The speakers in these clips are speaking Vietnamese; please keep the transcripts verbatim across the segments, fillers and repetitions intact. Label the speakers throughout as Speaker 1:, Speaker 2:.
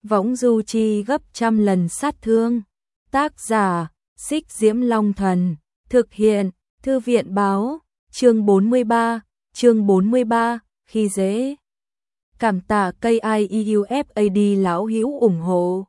Speaker 1: võng du chi gấp trăm lần sát thương. Tác giả, Xích Diễm Long Thần, thực hiện, Thư viện báo, chương bốn mươi ba, chương bốn mươi ba, khi dễ. Cảm tạ K I E U F A D lão hữu ủng hộ.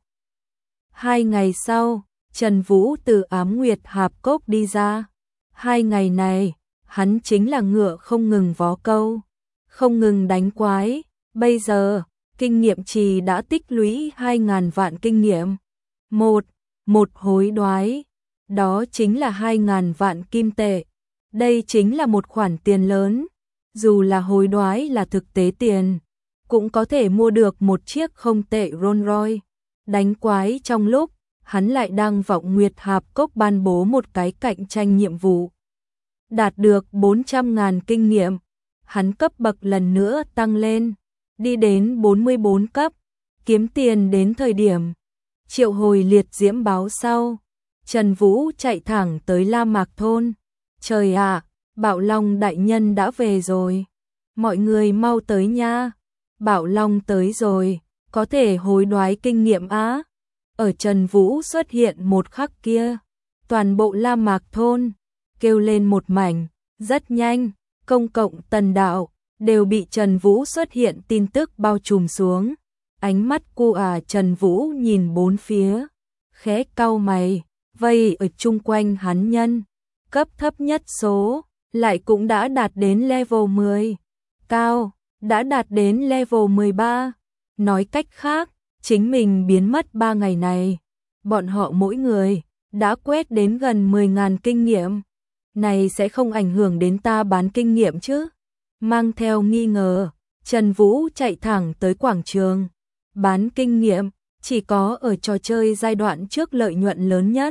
Speaker 1: Hai ngày sau, Trần Vũ từ Ám Nguyệt Hạp Cốc đi ra. Hai ngày này, hắn chính là ngựa không ngừng vó câu, không ngừng đánh quái. Bây giờ, kinh nghiệm trì đã tích lũy hai ngàn vạn kinh nghiệm. Một, một hối đoái, đó chính là hai ngàn vạn kim tệ. Đây chính là một khoản tiền lớn. Dù là hối đoái là thực tế tiền, cũng có thể mua được một chiếc không tệ Rolls Royce. Đánh quái trong lúc, hắn lại đang vọng Nguyệt Hạp Cốc ban bố một cái cạnh tranh nhiệm vụ. Đạt được bốn trăm ngàn kinh nghiệm, hắn cấp bậc lần nữa tăng lên, đi đến bốn mươi bốn cấp, kiếm tiền đến thời điểm triệu hồi liệt diễm báo sau. Trần Vũ chạy thẳng tới La Mạc Thôn. Trời ạ, Bạo Long đại nhân đã về rồi. Mọi người mau tới nha. Bạo Long tới rồi, có thể hối đoái kinh nghiệm á. Ở Trần Vũ xuất hiện một khắc kia, toàn bộ La Mạc Thôn kêu lên một mảnh. Rất nhanh, công cộng tần đạo đều bị Trần Vũ xuất hiện tin tức bao trùm xuống. Ánh mắt cu à Trần Vũ nhìn bốn phía, khẽ cau mày, vây ở chung quanh hắn nhân cấp thấp nhất số lại cũng đã đạt đến level mười, cao đã đạt đến level mười ba. Nói cách khác, chính mình biến mất ba ngày này, bọn họ mỗi người đã quét đến gần mười ngàn kinh nghiệm. Này sẽ không ảnh hưởng đến ta bán kinh nghiệm chứ? Mang theo nghi ngờ, Trần Vũ chạy thẳng tới quảng trường. Bán kinh nghiệm chỉ có ở trò chơi giai đoạn trước lợi nhuận lớn nhất.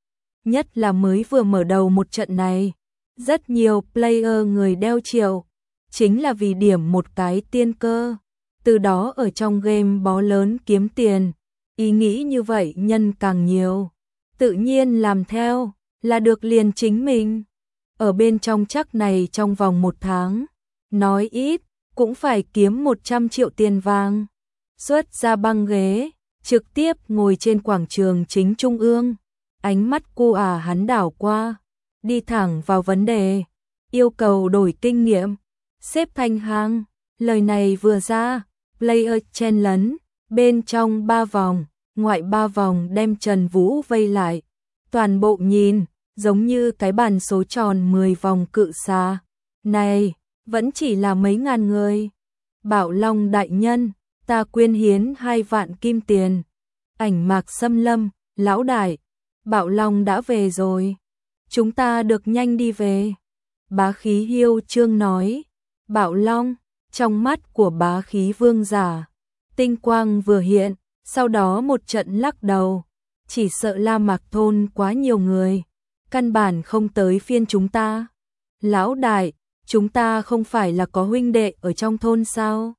Speaker 1: Nhất là mới vừa mở đầu một trận này, rất nhiều player người đeo triệu, chính là vì điểm một cái tiên cơ, từ đó ở trong game bó lớn kiếm tiền. Ý nghĩ như vậy nhân càng nhiều, tự nhiên làm theo là được liền chính mình. Ở bên trong chắc này trong vòng một tháng, nói ít cũng phải kiếm một trăm triệu tiền vàng. Xuất ra băng ghế, trực tiếp ngồi trên quảng trường chính trung ương. Ánh mắt cô à hắn đảo qua, đi thẳng vào vấn đề, yêu cầu đổi kinh nghiệm, xếp thành hàng. Lời này vừa ra, player chen lấn, bên trong ba vòng, ngoại ba vòng đem Trần Vũ vây lại. Toàn bộ nhìn, giống như cái bàn số tròn mười vòng cự xà. Này, vẫn chỉ là mấy ngàn người. Bạo Long đại nhân, ta quyên hiến hai vạn kim tiền. Ảnh Mạc Xâm Lâm, lão đại, Bạo Long đã về rồi. Chúng ta được nhanh đi về. Bá Khí Hiêu Trương nói. Bạo Long, trong mắt của Bá Khí Vương giả, tinh quang vừa hiện, sau đó một trận lắc đầu. Chỉ sợ La Mạc Thôn quá nhiều người, căn bản không tới phiên chúng ta. Lão đại, chúng ta không phải là có huynh đệ ở trong thôn sao?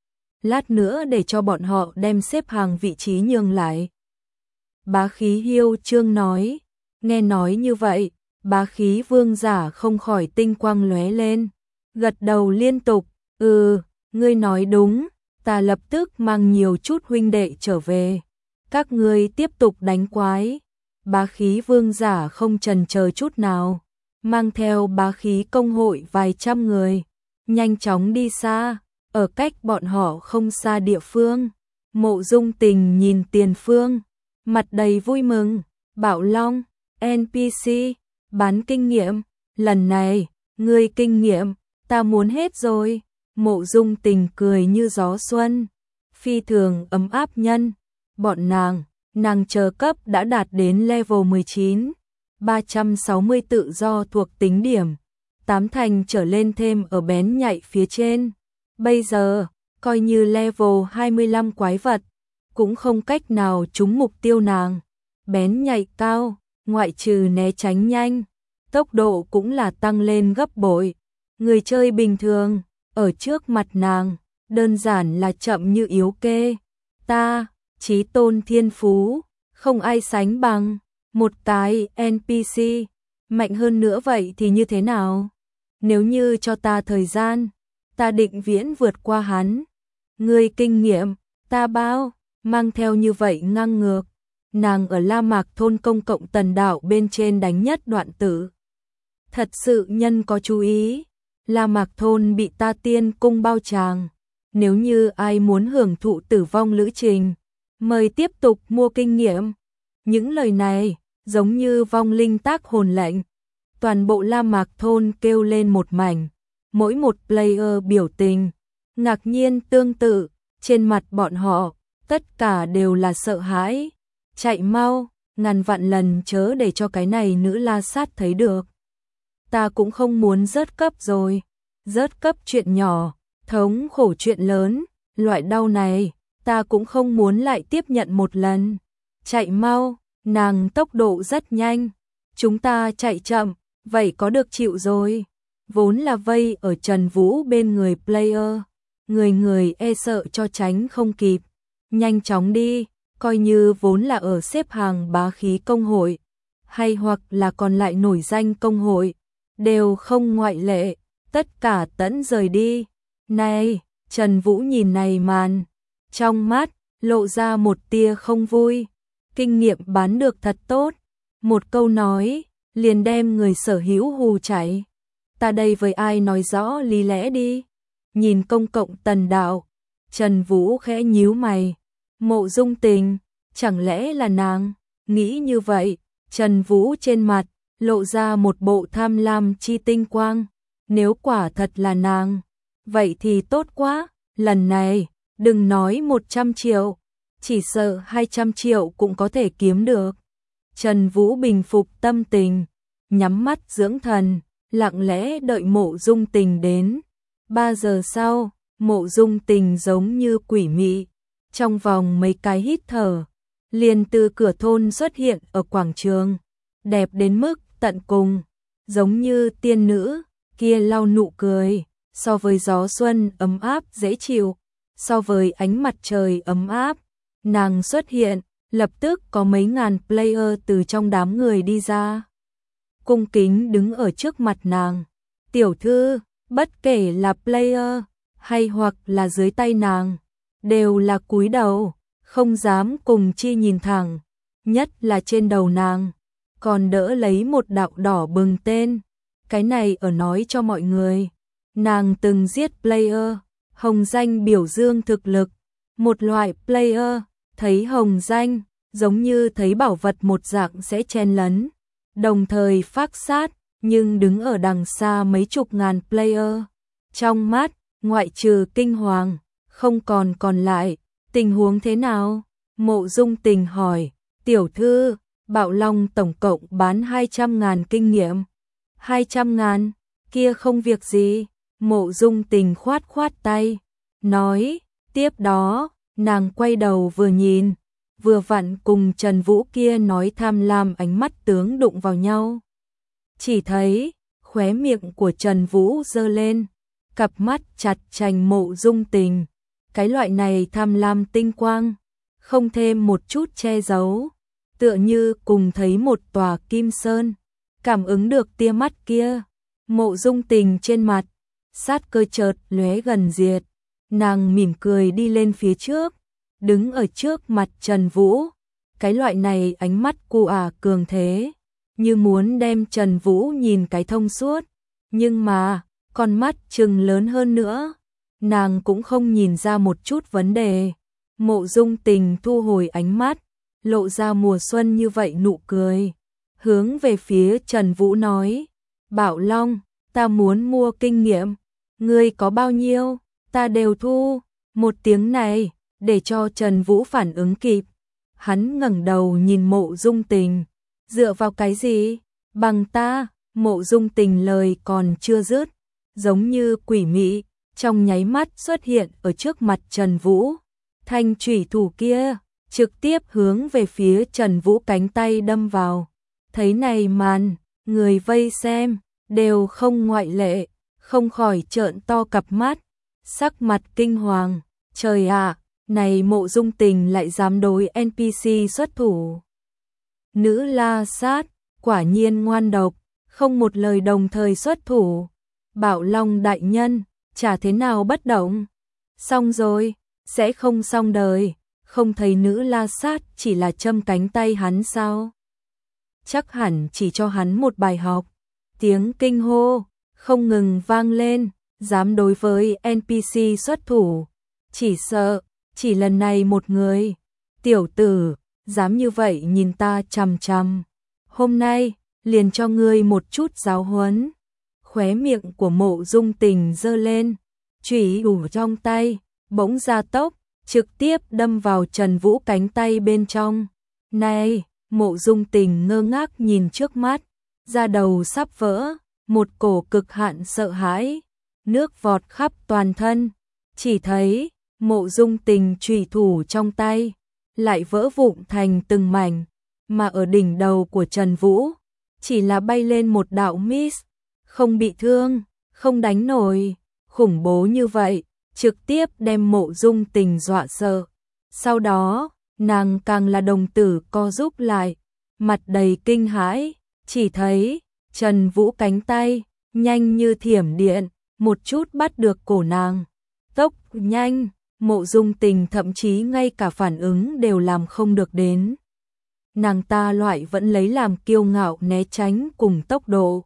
Speaker 1: Lát nữa để cho bọn họ đem xếp hàng vị trí nhường lại. Bá Khí Hiêu Trương nói. Nghe nói như vậy, Bá Khí Vương giả không khỏi tinh quang lóe lên, gật đầu liên tục. Ừ, ngươi nói đúng, ta lập tức mang nhiều chút huynh đệ trở về. Các ngươi tiếp tục đánh quái. Bá Khí Vương giả không chần chờ chút nào, mang theo bá khí công hội vài trăm người, nhanh chóng đi xa. Ở cách bọn họ không xa địa phương, Mộ Dung Tình nhìn tiền phương, mặt đầy vui mừng. Bạo Long, en pê xê, bán kinh nghiệm, lần này, ngươi kinh nghiệm, ta muốn hết rồi. Mộ Dung Tình cười như gió xuân, phi thường ấm áp nhân. Bọn nàng, nàng chờ cấp đã đạt đến level mười chín, ba trăm sáu mươi tự do thuộc tính điểm, tám thành trở lên thêm ở bén nhạy phía trên. Bây giờ, coi như level hai mươi lăm quái vật, cũng không cách nào trúng mục tiêu nàng. Bén nhạy cao, ngoại trừ né tránh nhanh, tốc độ cũng là tăng lên gấp bội. Người chơi bình thường, ở trước mặt nàng, đơn giản là chậm như yếu kê. Ta, chí tôn thiên phú, không ai sánh bằng. Một cái en pê xê, mạnh hơn nữa vậy thì như thế nào? Nếu như cho ta thời gian, ta định viễn vượt qua hắn. Ngươi kinh nghiệm, ta bao, mang theo như vậy ngang ngược. Nàng ở La Mạc thôn công cộng tần đạo bên trên đánh nhất đoạn tử. Thật sự nhân có chú ý, La Mạc thôn bị ta tiên cung bao tràng. Nếu như ai muốn hưởng thụ tử vong lữ trình, mời tiếp tục mua kinh nghiệm. Những lời này giống như vong linh tác hồn lệnh. Toàn bộ La Mạc thôn kêu lên một mảnh, mỗi một player biểu tình ngạc nhiên tương tự, trên mặt bọn họ tất cả đều là sợ hãi. Chạy mau, ngàn vạn lần chớ để cho cái này nữ la sát thấy được. Ta cũng không muốn rớt cấp rồi, rớt cấp chuyện nhỏ, thống khổ chuyện lớn, loại đau này ta cũng không muốn lại tiếp nhận một lần. Chạy mau, nàng tốc độ rất nhanh, chúng ta chạy chậm, vậy có được chịu rồi. Vốn là vây ở Trần Vũ bên người player, người người e sợ cho tránh không kịp. Nhanh chóng đi, coi như vốn là ở xếp hàng bá khí công hội, hay hoặc là còn lại nổi danh công hội, đều không ngoại lệ, tất cả tẫn rời đi. Này, Trần Vũ nhìn này màn, trong mắt lộ ra một tia không vui. Kinh nghiệm bán được thật tốt, một câu nói liền đem người sở hữu hù chạy. Ta đây với ai nói rõ lý lẽ đi. Nhìn công cộng tần đạo, Trần Vũ khẽ nhíu mày. Mộ Dung Tình, chẳng lẽ là nàng? Nghĩ như vậy, Trần Vũ trên mặt lộ ra một bộ tham lam chi tinh quang. Nếu quả thật là nàng, vậy thì tốt quá. Lần này, đừng nói một trăm triệu, chỉ sợ hai trăm triệu cũng có thể kiếm được. Trần Vũ bình phục tâm tình, nhắm mắt dưỡng thần, lặng lẽ đợi Mộ Dung Tình đến. Ba giờ sau, Mộ Dung Tình giống như quỷ mị, trong vòng mấy cái hít thở, liền từ cửa thôn xuất hiện ở quảng trường, đẹp đến mức tận cùng, giống như tiên nữ, kia lau nụ cười, so với gió xuân ấm áp dễ chịu, so với ánh mặt trời ấm áp, nàng xuất hiện, lập tức có mấy ngàn player từ trong đám người đi ra. Cung kính đứng ở trước mặt nàng. Tiểu thư, bất kể là player, hay hoặc là dưới tay nàng, đều là cúi đầu, không dám cùng chi nhìn thẳng, nhất là trên đầu nàng, còn đỡ lấy một đạo đỏ bừng tên. Cái này ở nói cho mọi người, nàng từng giết player, hồng danh biểu dương thực lực, một loại player, thấy hồng danh, giống như thấy bảo vật một dạng sẽ chen lấn, đồng thời phác sát, nhưng đứng ở đằng xa mấy chục ngàn player. Trong mắt, ngoại trừ kinh hoàng, không còn còn lại, tình huống thế nào? Mộ Dung Tình hỏi, tiểu thư, Bạo Long tổng cộng bán hai trăm ngàn kinh nghiệm. hai trăm ngàn, kia không việc gì. Mộ Dung Tình khoát khoát tay, nói, tiếp đó, nàng quay đầu vừa nhìn, vừa vặn cùng Trần Vũ kia nói tham lam ánh mắt tướng đụng vào nhau. Chỉ thấy, khóe miệng của Trần Vũ giơ lên, cặp mắt chặt chành Mộ Dung Tình, cái loại này tham lam tinh quang, không thêm một chút che giấu, tựa như cùng thấy một tòa kim sơn, cảm ứng được tia mắt kia. Mộ Dung Tình trên mặt, sát cơ chợt lóe gần diệt, nàng mỉm cười đi lên phía trước, đứng ở trước mặt Trần Vũ, cái loại này ánh mắt cu ả cường thế, như muốn đem Trần Vũ nhìn cái thông suốt, nhưng mà, con mắt trừng lớn hơn nữa, nàng cũng không nhìn ra một chút vấn đề. Mộ Dung Tình thu hồi ánh mắt, lộ ra mùa xuân như vậy nụ cười, hướng về phía Trần Vũ nói, Bạo Long, ta muốn mua kinh nghiệm, ngươi có bao nhiêu, ta đều thu. Một tiếng này, để cho Trần Vũ phản ứng kịp, hắn ngẩng đầu nhìn Mộ Dung Tình, dựa vào cái gì? Bằng ta. Mộ Dung Tình lời còn chưa dứt, giống như quỷ mị, trong nháy mắt xuất hiện ở trước mặt Trần Vũ. Thanh chủy thủ kia, trực tiếp hướng về phía Trần Vũ cánh tay đâm vào. Thấy này màn, người vây xem, đều không ngoại lệ, không khỏi trợn to cặp mắt, sắc mặt kinh hoàng. Trời ạ, này Mộ Dung Tình lại dám đối en pê xê xuất thủ. Nữ la sát, quả nhiên ngoan độc, không một lời đồng thời xuất thủ. Bạo Long đại nhân, chả thế nào bất động. Xong rồi, sẽ không xong đời, không thấy nữ la sát chỉ là châm cánh tay hắn sao? Chắc hẳn chỉ cho hắn một bài học. Tiếng kinh hô không ngừng vang lên, dám đối với en pê xê xuất thủ, chỉ sợ, chỉ lần này một người. Tiểu tử, dám như vậy nhìn ta chằm chằm, hôm nay, liền cho ngươi một chút giáo huấn. Khóe miệng của Mộ Dung Tình giơ lên, chủy thủ trong tay, bỗng gia tốc, trực tiếp đâm vào Trần Vũ cánh tay bên trong. Này, Mộ Dung Tình ngơ ngác nhìn trước mắt, da đầu sắp vỡ, một cổ cực hạn sợ hãi, nước vọt khắp toàn thân, chỉ thấy Mộ Dung Tình chủy thủ trong tay lại vỡ vụn thành từng mảnh, mà ở đỉnh đầu của Trần Vũ chỉ là bay lên một đạo miss, không bị thương, không đánh nổi, khủng bố như vậy, trực tiếp đem Mộ Dung Tình dọa sợ. Sau đó, nàng càng là đồng tử co rúm lại, mặt đầy kinh hãi, chỉ thấy Trần Vũ cánh tay nhanh như thiểm điện, một chút bắt được cổ nàng. Tốc nhanh, Mộ Dung Tình thậm chí ngay cả phản ứng đều làm không được đến. Nàng ta loại vẫn lấy làm kiêu ngạo né tránh cùng tốc độ.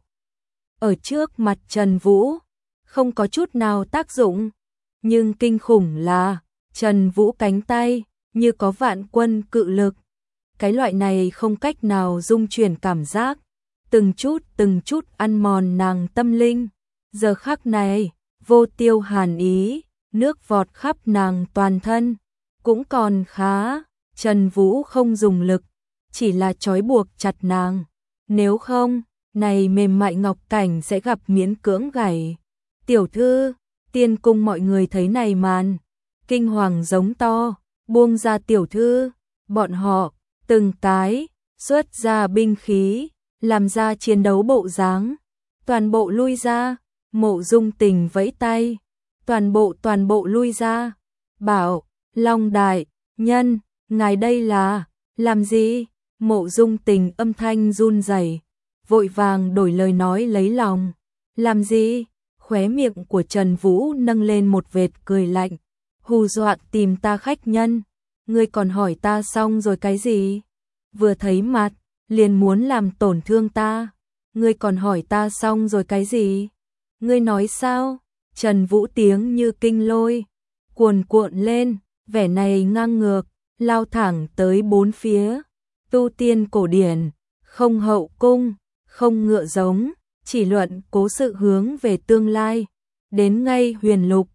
Speaker 1: Ở trước mặt Trần Vũ, không có chút nào tác dụng, nhưng kinh khủng là Trần Vũ cánh tay như có vạn quân cự lực. Cái loại này không cách nào dung chuyển cảm giác, từng chút từng chút ăn mòn nàng tâm linh. Giờ khắc này, vô tiêu hàn ý, nước vọt khắp nàng toàn thân, cũng còn khá, Trần Vũ không dùng lực, chỉ là trói buộc chặt nàng. Nếu không, này mềm mại ngọc cảnh sẽ gặp miễn cưỡng gãy. Tiểu thư, tiên cung mọi người thấy này màn, kinh hoàng giống to, buông ra tiểu thư, bọn họ, từng cái, xuất ra binh khí, làm ra chiến đấu bộ dáng, toàn bộ lui ra. Mộ Dung Tình vẫy tay, toàn bộ toàn bộ lui ra, bảo, Long đại nhân, ngài đây là, làm gì? Mộ Dung Tình âm thanh run rẩy, vội vàng đổi lời nói lấy lòng, làm gì? Khóe miệng của Trần Vũ nâng lên một vệt cười lạnh, hù dọa tìm ta khách nhân, ngươi còn hỏi ta xong rồi cái gì? Vừa thấy mặt, liền muốn làm tổn thương ta, ngươi còn hỏi ta xong rồi cái gì? Ngươi nói sao? Trần Vũ tiếng như kinh lôi, cuồn cuộn lên, vẻ này ngang ngược, lao thẳng tới bốn phía. Tu tiên cổ điển, không hậu cung, không ngựa giống, chỉ luận cố sự hướng về tương lai. Đến ngay huyền lục,